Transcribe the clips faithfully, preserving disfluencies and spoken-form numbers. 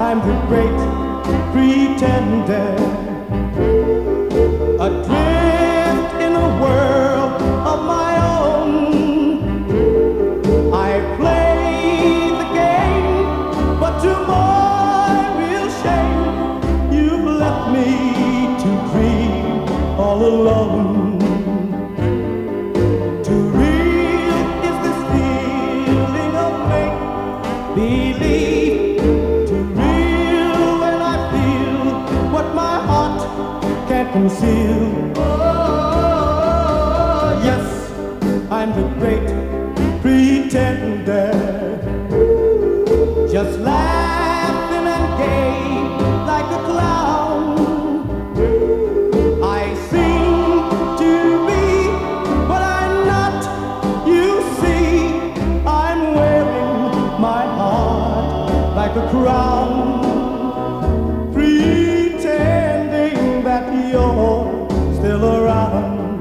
I'm the great pretender, adrift in a world of my own. I play the game, but to my real shame, you've left me to dream all alone. Too real is this feeling of make-believe. Can't conceal. Oh, yes, I'm the great pretender, just laughing and gay like a clown. I seem to be what I'm not. You see, I'm wearing my heart like a crown. You're still around.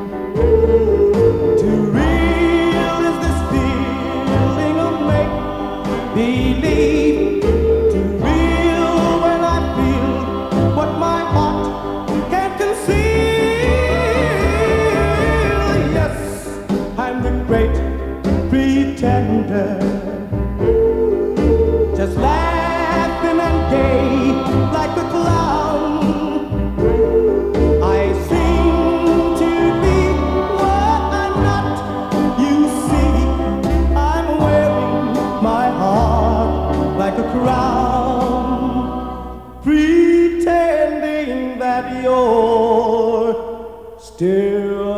Too real is this feeling of make-believe. Too real when I feel what my heart can't conceal. Yes, I'm the great pretender, just laughing and gay like a clown. Like a crown, pretending that you're still